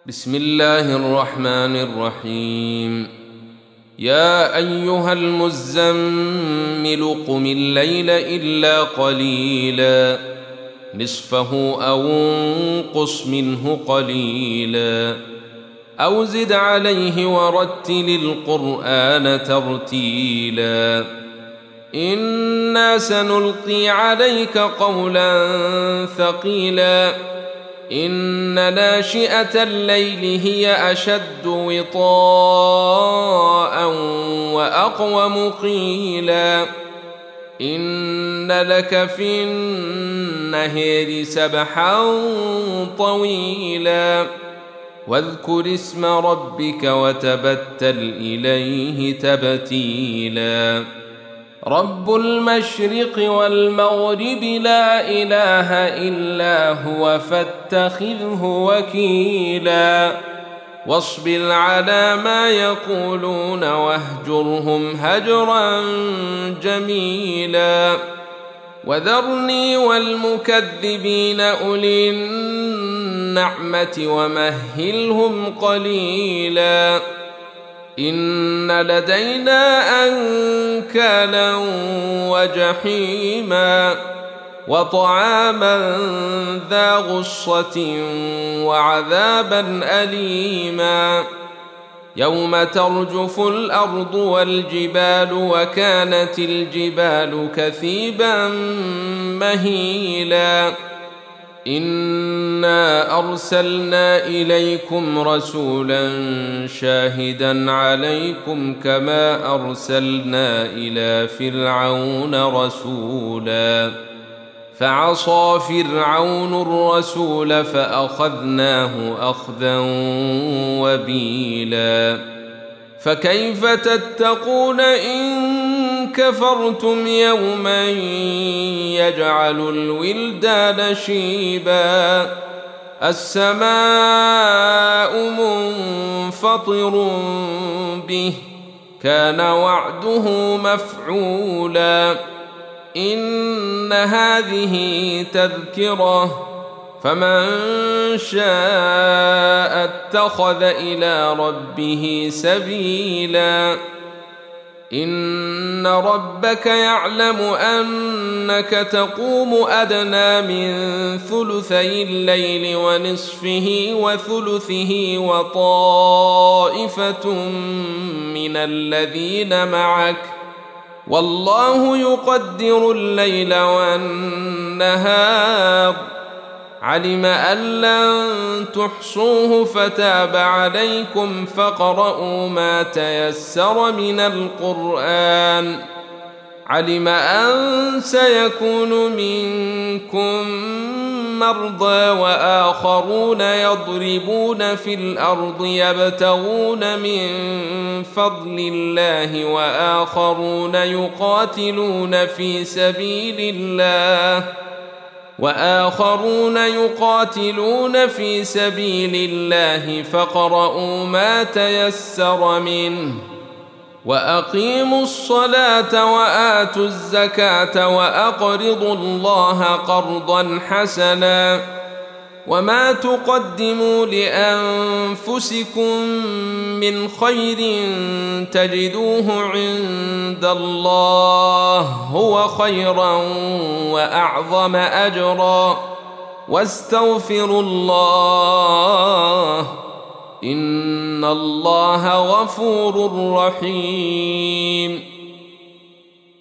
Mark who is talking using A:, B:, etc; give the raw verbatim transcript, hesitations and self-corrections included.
A: بسم الله الرحمن الرحيم. يا أيها المزمل قم الليل إلا قليلا نصفه أو انقص منه قليلا أو زد عليه ورتل القرآن ترتيلا إنا سنلقي عليك قولا ثقيلا إن ناشئة الليل هي أشد وطاء وأقوم قيلا إن لك في النهار سبحا طويلا واذكر اسم ربك وتبتل إليه تبتيلا رب المشرق والمغرب لا إله إلا هو فاتخذه وكيلا واصبر على ما يقولون واهجرهم هجرا جميلا وذرني والمكذبين أولي النعمة ومهلهم قليلا إن لدينا أنكالا وجحيما وطعاما ذا غصة وعذابا أليما يوم ترجف الأرض والجبال وكانت الجبال كثيبا مهيلا إنا أرسلنا إليكم رسولا شاهدا عليكم كما أرسلنا إلى فرعون رسولا فعصى فرعون الرسول فأخذناه أخذا وبيلا فكيف تتقون إن كفرتم يوما يجعل الولدان شيبا السماء منفطر به كان وعده مفعولا إن هذه تذكرة فمن شاء اتخذ إلى ربه سبيلا إن ربك يعلم أنك تقوم أدنى من ثلثي الليل ونصفه وثلثه وطائفة من الذين معك والله يقدر الليل والنهار علم أن لن تحصوه فتاب عليكم فاقرؤوا ما تيسر من القرآن علم أن سيكون منكم مرضى وآخرون يضربون في الأرض يبتغون من فضل الله وآخرون يقاتلون في سبيل الله وآخرون يقاتلون في سبيل الله فاقرؤوا ما تيسر منه وأقيموا الصلاة وآتوا الزكاة وأقرضوا الله قرضا حسنا وما تقدموا لأنفسكم من خير تجدوه عند الله هو خيرا وأعظم أجرا واستغفروا الله إن الله غفور رحيم.